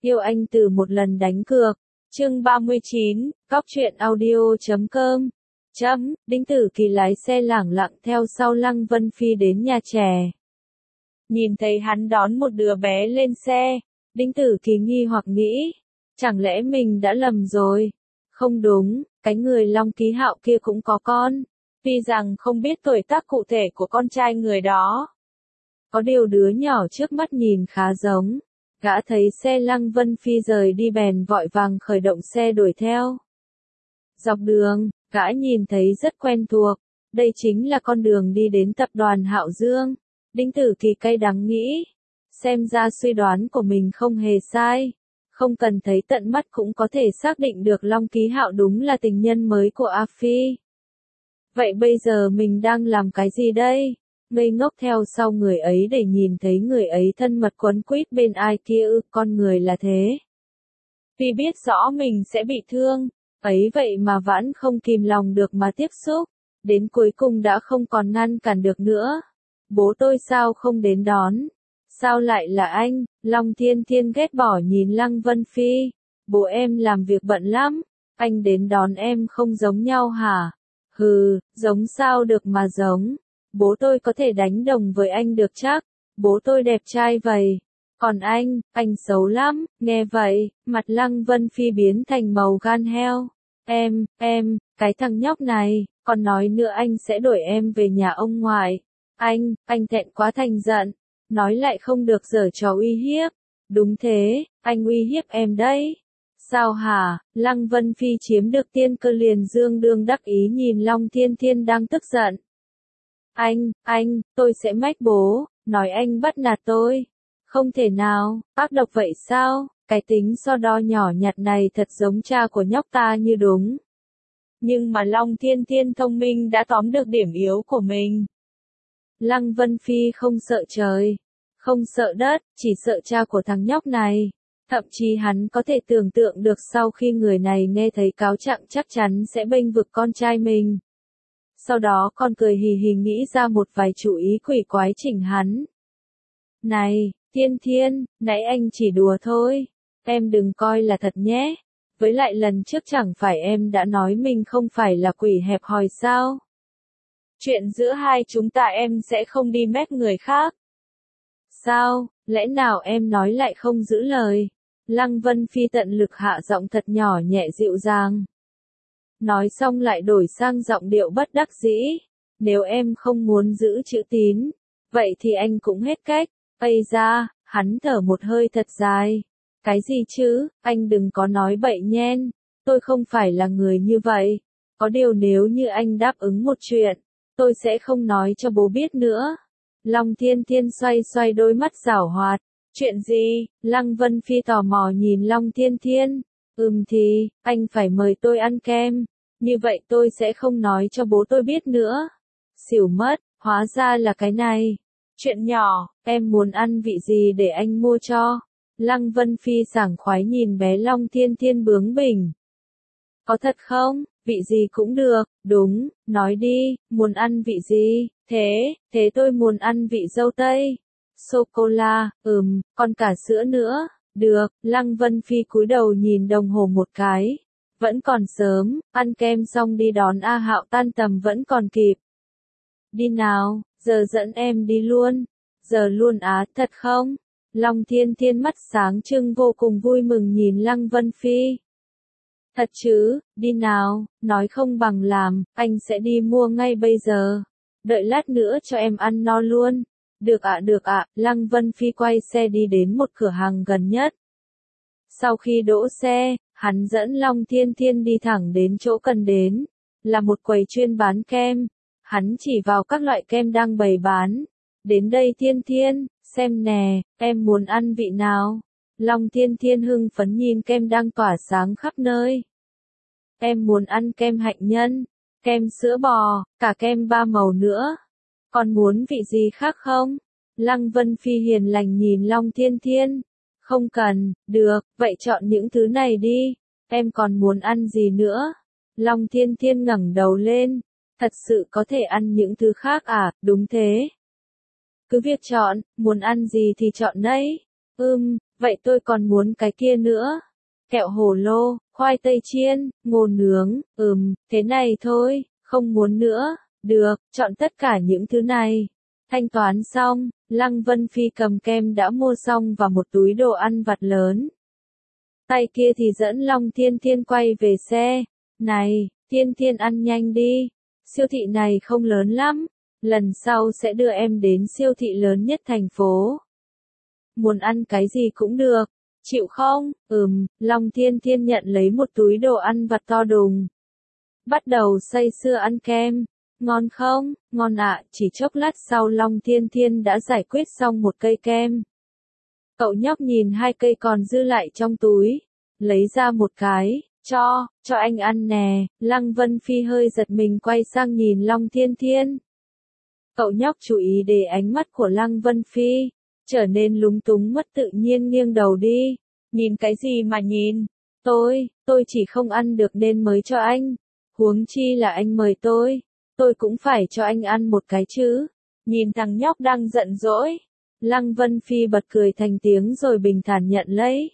Yêu anh từ một lần đánh cược. Chương 39, Cóc truyện audio.com. Đinh Tử Kỳ lái xe lảng lặng theo sau Lăng Vân Phi đến nhà trẻ. Nhìn thấy hắn đón một đứa bé lên xe, Đinh Tử Kỳ nghi hoặc nghĩ, chẳng lẽ mình đã lầm rồi? Không đúng, cái người Long Ký Hạo kia cũng có con, tuy rằng không biết tuổi tác cụ thể của con trai người đó. Có điều đứa nhỏ trước mắt nhìn khá giống. Gã thấy xe Lăng Vân Phi rời đi bèn vội vàng khởi động xe đuổi theo. Dọc đường, gã nhìn thấy rất quen thuộc, đây chính là con đường đi đến tập đoàn Hạo Dương. Đinh Tử Kỳ cay đắng nghĩ, xem ra suy đoán của mình không hề sai, không cần thấy tận mắt cũng có thể xác định được Long Ký Hạo đúng là tình nhân mới của A Phi. Vậy bây giờ mình đang làm cái gì đây? Ngây ngốc theo sau người ấy để nhìn thấy người ấy thân mật quấn quýt bên ai kia con người là thế. Vì biết rõ mình sẽ bị thương, ấy vậy mà vẫn không kìm lòng được mà tiếp xúc, đến cuối cùng đã không còn ngăn cản được nữa. Bố tôi sao không đến đón? Sao lại là anh? Long Thiên Thiên ghét bỏ nhìn Lăng Vân Phi. Bố em làm việc bận lắm, anh đến đón em không giống nhau hả? Hừ, giống sao được mà giống. Bố tôi có thể đánh đồng với anh được chắc, bố tôi đẹp trai vậy. Còn anh xấu lắm, nghe vậy, mặt Lăng Vân Phi biến thành màu gan heo. Em, cái thằng nhóc này, còn nói nữa anh sẽ đuổi em về nhà ông ngoại. Anh thẹn quá thành giận, nói lại không được giở trò uy hiếp. Đúng thế, anh uy hiếp em đấy. Sao hả? Lăng Vân Phi chiếm được tiên cơ liền dương đương đắc ý nhìn Long Thiên Thiên đang tức giận. Tôi sẽ mách bố, nói anh bắt nạt tôi. Không thể nào, ác độc vậy sao? Cái tính so đo nhỏ nhặt này thật giống cha của nhóc ta như đúng. Nhưng mà Long Thiên Thiên thông minh đã tóm được điểm yếu của mình. Lăng Vân Phi không sợ trời, không sợ đất, chỉ sợ cha của thằng nhóc này. Thậm chí hắn có thể tưởng tượng được sau khi người này nghe thấy cáo trạng chắc chắn sẽ bênh vực con trai mình. Sau đó còn cười hì hì nghĩ ra một vài chủ ý quỷ quái chỉnh hắn. Này, Thiên Thiên, nãy anh chỉ đùa thôi, em đừng coi là thật nhé. Với lại lần trước chẳng phải em đã nói mình không phải là quỷ hẹp hòi sao? Chuyện giữa hai chúng ta em sẽ không đi mét người khác. Sao, lẽ nào em nói lại không giữ lời? Lăng Vân Phi tận lực hạ giọng thật nhỏ nhẹ dịu dàng. Nói xong lại đổi sang giọng điệu bất đắc dĩ. Nếu em không muốn giữ chữ tín, vậy thì anh cũng hết cách. Ây da, hắn thở một hơi thật dài. Cái gì chứ, anh đừng có nói bậy nhen. Tôi không phải là người như vậy. Có điều nếu như anh đáp ứng một chuyện, tôi sẽ không nói cho bố biết nữa. Long Thiên Thiên xoay xoay đôi mắt giảo hoạt. Chuyện gì? Lăng Vân Phi tò mò nhìn Long Thiên Thiên. Thì, anh phải mời tôi ăn kem. Như vậy tôi sẽ không nói cho bố tôi biết nữa. Xỉu mất, hóa ra là cái này. Chuyện nhỏ, em muốn ăn vị gì để anh mua cho? Lăng Vân Phi sảng khoái nhìn bé Long Thiên Thiên bướng bỉnh. Có thật không? Vị gì cũng được, đúng, nói đi, muốn ăn vị gì? Thế tôi muốn ăn vị dâu tây. Sô-cô-la, còn cả sữa nữa. Được, Lăng Vân Phi cúi đầu nhìn đồng hồ một cái. Vẫn còn sớm, ăn kem xong đi đón A Hạo tan tầm vẫn còn kịp. Đi nào, giờ dẫn em đi luôn. Giờ luôn á, thật không? Long Thiên Thiên mắt sáng trưng vô cùng vui mừng nhìn Lăng Vân Phi. Thật chứ, đi nào, nói không bằng làm, anh sẽ đi mua ngay bây giờ. Đợi lát nữa cho em ăn no luôn. Được ạ, Lăng Vân Phi quay xe đi đến một cửa hàng gần nhất. Sau khi đỗ xe, hắn dẫn Long Thiên Thiên đi thẳng đến chỗ cần đến, là một quầy chuyên bán kem. Hắn chỉ vào các loại kem đang bày bán. Đến đây Thiên Thiên, xem nè, em muốn ăn vị nào? Long Thiên Thiên hưng phấn nhìn kem đang tỏa sáng khắp nơi. Em muốn ăn kem hạnh nhân, kem sữa bò, cả kem 3 màu nữa. Còn muốn vị gì khác không? Lăng Vân Phi hiền lành nhìn Long Thiên Thiên. Không cần, được, vậy chọn những thứ này đi. Em còn muốn ăn gì nữa? Long Thiên Thiên ngẩng đầu lên. Thật sự có thể ăn những thứ khác à? Đúng thế. Cứ việc chọn, muốn ăn gì thì chọn đấy. Vậy tôi còn muốn cái kia nữa. Kẹo hồ lô, khoai tây chiên, ngô nướng, thế này thôi, không muốn nữa. Được, chọn tất cả những thứ này. Thanh toán xong, Lăng Vân Phi cầm kem đã mua xong và một túi đồ ăn vặt lớn. Tay kia thì dẫn Long Thiên Thiên quay về xe. Này, Thiên Thiên ăn nhanh đi. Siêu thị này không lớn lắm. Lần sau sẽ đưa em đến siêu thị lớn nhất thành phố. Muốn ăn cái gì cũng được. Chịu không? Long Thiên Thiên nhận lấy một túi đồ ăn vặt to đùng. Bắt đầu say sưa ăn kem. Ngon không? Ngon ạ, chỉ chốc lát sau Long Thiên Thiên đã giải quyết xong một cây kem. Cậu nhóc nhìn hai cây còn dư lại trong túi. Lấy ra một cái, cho anh ăn nè. Lăng Vân Phi hơi giật mình quay sang nhìn Long Thiên Thiên. Cậu nhóc chú ý để ánh mắt của Lăng Vân Phi, trở nên lúng túng mất tự nhiên nghiêng đầu đi. Nhìn cái gì mà nhìn? Tôi chỉ không ăn được nên mới cho anh. Huống chi là anh mời tôi cũng phải cho anh ăn một cái chứ. Nhìn thằng nhóc đang giận dỗi. Lăng Vân Phi bật cười thành tiếng rồi bình thản nhận lấy.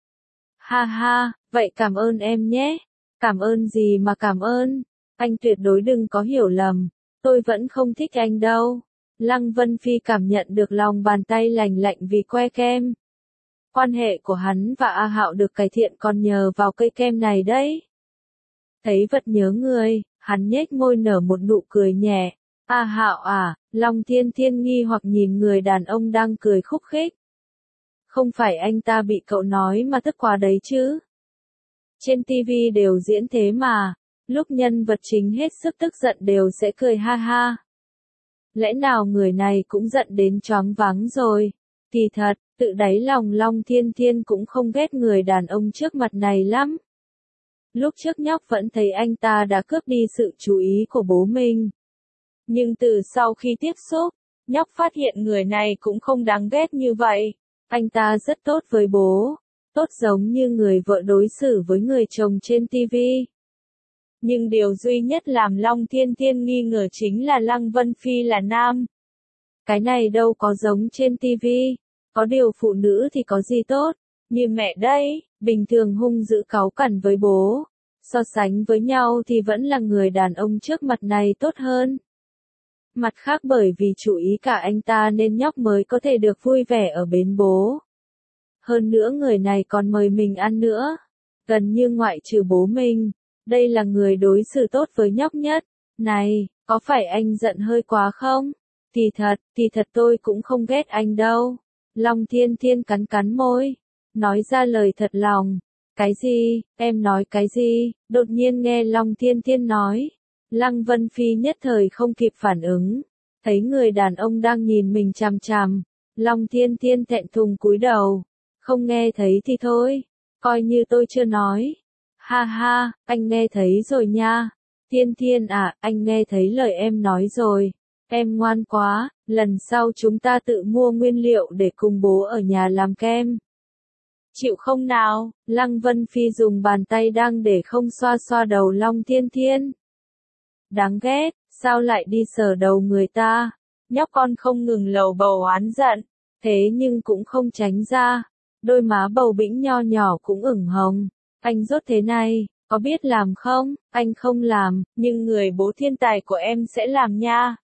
Ha ha, vậy cảm ơn em nhé. Cảm ơn gì mà cảm ơn? Anh tuyệt đối đừng có hiểu lầm. Tôi vẫn không thích anh đâu. Lăng Vân Phi cảm nhận được lòng bàn tay lành lạnh vì que kem. Quan hệ của hắn và A Hạo được cải thiện còn nhờ vào cây kem này đấy. Thấy vật nhớ người, hắn nhếch môi nở một nụ cười nhẹ. A Hạo à? Long Thiên Thiên nghi hoặc nhìn người đàn ông đang cười khúc khích. Không phải anh ta bị cậu nói mà tức quá đấy chứ. Trên TV đều diễn thế mà, lúc nhân vật chính hết sức tức giận đều sẽ cười ha ha. Lẽ nào người này cũng giận đến choáng váng rồi? Kỳ thật, tự đáy lòng Long Thiên Thiên cũng không ghét người đàn ông trước mặt này lắm. Lúc trước nhóc vẫn thấy anh ta đã cướp đi sự chú ý của bố mình. Nhưng từ sau khi tiếp xúc, nhóc phát hiện người này cũng không đáng ghét như vậy. Anh ta rất tốt với bố, tốt giống như người vợ đối xử với người chồng trên TV. Nhưng điều duy nhất làm Long Thiên Thiên nghi ngờ chính là Lăng Vân Phi là nam. Cái này đâu có giống trên TV, có điều phụ nữ thì có gì tốt, như mẹ đây, bình thường hung dữ cáu cằn với bố. So sánh với nhau thì vẫn là người đàn ông trước mặt này tốt hơn. Mặt khác bởi vì chú ý cả anh ta nên nhóc mới có thể được vui vẻ ở bên bố. Hơn nữa người này còn mời mình ăn nữa. Gần như ngoại trừ bố mình, đây là người đối xử tốt với nhóc nhất. Này, có phải anh giận hơi quá không? Thì thật tôi cũng không ghét anh đâu. Long Thiên Thiên cắn cắn môi, nói ra lời thật lòng. Cái gì? Em nói cái gì? Đột nhiên nghe Long Thiên Thiên nói. Lăng Vân Phi nhất thời không kịp phản ứng. Thấy người đàn ông đang nhìn mình chằm chằm. Long Thiên Thiên thẹn thùng cúi đầu. Không nghe thấy thì thôi. Coi như tôi chưa nói. Ha ha, anh nghe thấy rồi nha. Thiên Thiên à, anh nghe thấy lời em nói rồi. Em ngoan quá, lần sau chúng ta tự mua nguyên liệu để cùng bố ở nhà làm kem. Chịu không nào? Lăng Vân Phi dùng bàn tay đang để không xoa xoa đầu Long Thiên Thiên. Đáng ghét, sao lại đi sờ đầu người ta? Nhóc con không ngừng lầu bầu oán giận, thế nhưng cũng không tránh ra. Đôi má bầu bĩnh nho nhỏ cũng ửng hồng. Anh rốt thế này, có biết làm không? Anh không làm, nhưng người bố thiên tài của em sẽ làm nha.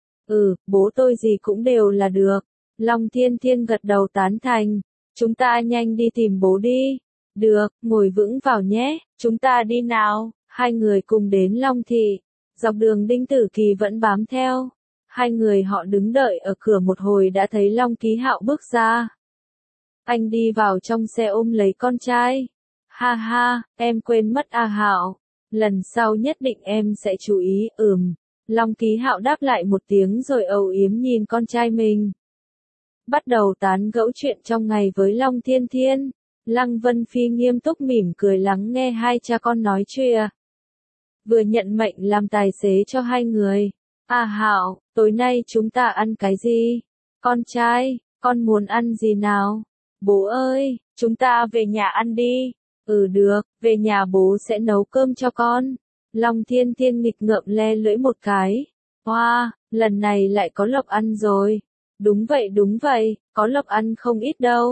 Bố tôi gì cũng đều là được. Long Thiên Thiên gật đầu tán thành. Chúng ta nhanh đi tìm bố đi. Được, ngồi vững vào nhé, chúng ta đi nào. Hai người cùng đến Long Thị. Dọc đường Đinh Tử Kỳ vẫn bám theo. Hai người họ đứng đợi ở cửa một hồi đã thấy Long Ký Hạo bước ra. Anh đi vào trong xe ôm lấy con trai. Ha ha, em quên mất A Hạo. Lần sau nhất định em sẽ chú ý. Long Ký Hạo đáp lại một tiếng rồi âu yếm nhìn con trai mình. Bắt đầu tán gẫu chuyện trong ngày với Long Thiên Thiên. Lăng Vân Phi nghiêm túc mỉm cười lắng nghe hai cha con nói chuyện. Vừa nhận mệnh làm tài xế cho hai người. A Hạo, tối nay chúng ta ăn cái gì? Con trai, con muốn ăn gì nào? Bố ơi, chúng ta về nhà ăn đi. Được, về nhà bố sẽ nấu cơm cho con. Long Thiên Thiên nghịch ngợm le lưỡi một cái. Wow, lần này lại có lộc ăn rồi. Đúng vậy, có lộc ăn không ít đâu.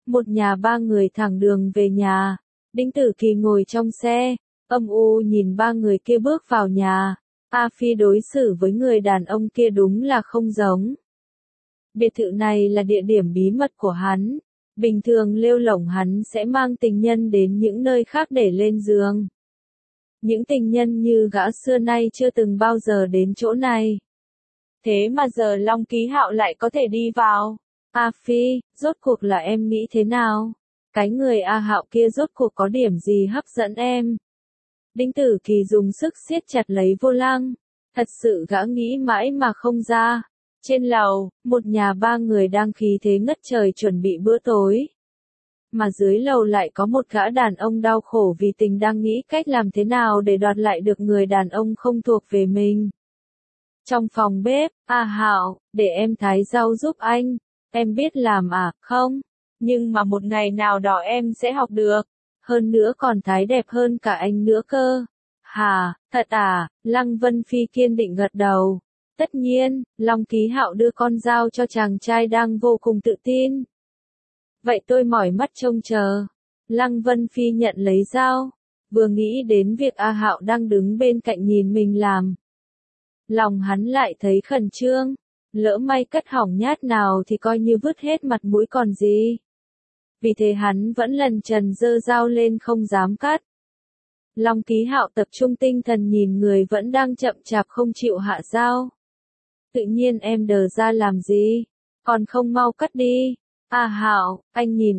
Một nhà ba người thẳng đường về nhà. Đinh Tử Kỳ ngồi trong xe, âm u nhìn ba người kia bước vào nhà. A Phi đối xử với người đàn ông kia đúng là không giống. Biệt thự này là địa điểm bí mật của hắn. Bình thường lêu lổng hắn sẽ mang tình nhân đến những nơi khác để lên giường. Những tình nhân như gã xưa nay chưa từng bao giờ đến chỗ này. Thế mà giờ Long Ký Hạo lại có thể đi vào. A Phi, rốt cuộc là em nghĩ thế nào? Cái người A Hạo kia rốt cuộc có điểm gì hấp dẫn em? Đinh Tử Kỳ dùng sức siết chặt lấy vô lăng. Thật sự gã nghĩ mãi mà không ra. Trên lầu, một nhà ba người đang khí thế ngất trời chuẩn bị bữa tối. Mà dưới lầu lại có một gã đàn ông đau khổ vì tình đang nghĩ cách làm thế nào để đoạt lại được người đàn ông không thuộc về mình. Trong phòng bếp, A Hạo, để em thái rau giúp anh. Em biết làm à, không? Nhưng mà một ngày nào đó em sẽ học được. Hơn nữa còn thái đẹp hơn cả anh nữa cơ. Hà, thật à? Lăng Vân Phi kiên định gật đầu. Tất nhiên, Long Ký Hạo đưa con dao cho chàng trai đang vô cùng tự tin. Vậy tôi mỏi mắt trông chờ. Lăng Vân Phi nhận lấy dao. Vừa nghĩ đến việc A Hạo đang đứng bên cạnh nhìn mình làm. Lòng hắn lại thấy khẩn trương. Lỡ may cất hỏng nhát nào thì coi như vứt hết mặt mũi còn gì. Vì thế hắn vẫn lần trần giơ dao lên không dám cắt. Long Ký Hạo tập trung tinh thần nhìn người vẫn đang chậm chạp không chịu hạ dao. Tự nhiên em đờ ra làm gì? Còn không mau cắt đi. À Hạo, anh nhìn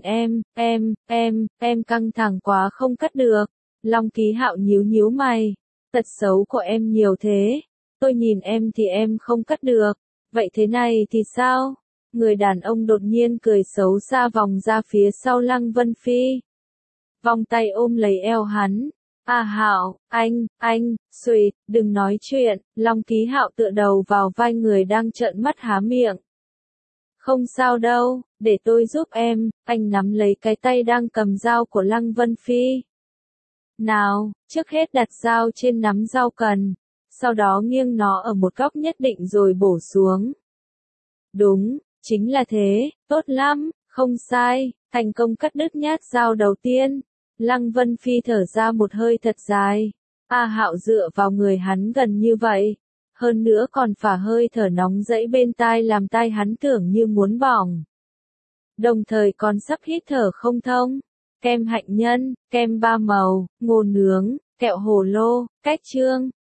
em căng thẳng quá không cắt được. Long Ký Hạo nhíu nhíu mày. Tật xấu của em nhiều thế. Tôi nhìn em thì em không cắt được. Vậy thế này thì sao? Người đàn ông đột nhiên cười xấu xa vòng ra phía sau Lăng Vân Phi. Vòng tay ôm lấy eo hắn. À Hạo, anh, Sweet, đừng nói chuyện. Long Ký Hạo tựa đầu vào vai người đang trợn mắt há miệng. Không sao đâu, để tôi giúp em. Anh nắm lấy cái tay đang cầm dao của Lăng Vân Phi. Nào, trước hết đặt dao trên nắm rau cần. Sau đó nghiêng nó ở một góc nhất định rồi bổ xuống. Đúng, chính là thế, tốt lắm, không sai, thành công cắt đứt nhát dao đầu tiên. Lăng Vân Phi thở ra một hơi thật dài. A Hạo dựa vào người hắn gần như vậy. Hơn nữa còn phả hơi thở nóng rẫy bên tai làm tai hắn tưởng như muốn bỏng. Đồng thời còn sắp hít thở không thông. Kem hạnh nhân, kem ba màu, ngô nướng, kẹo hồ lô, cách trương,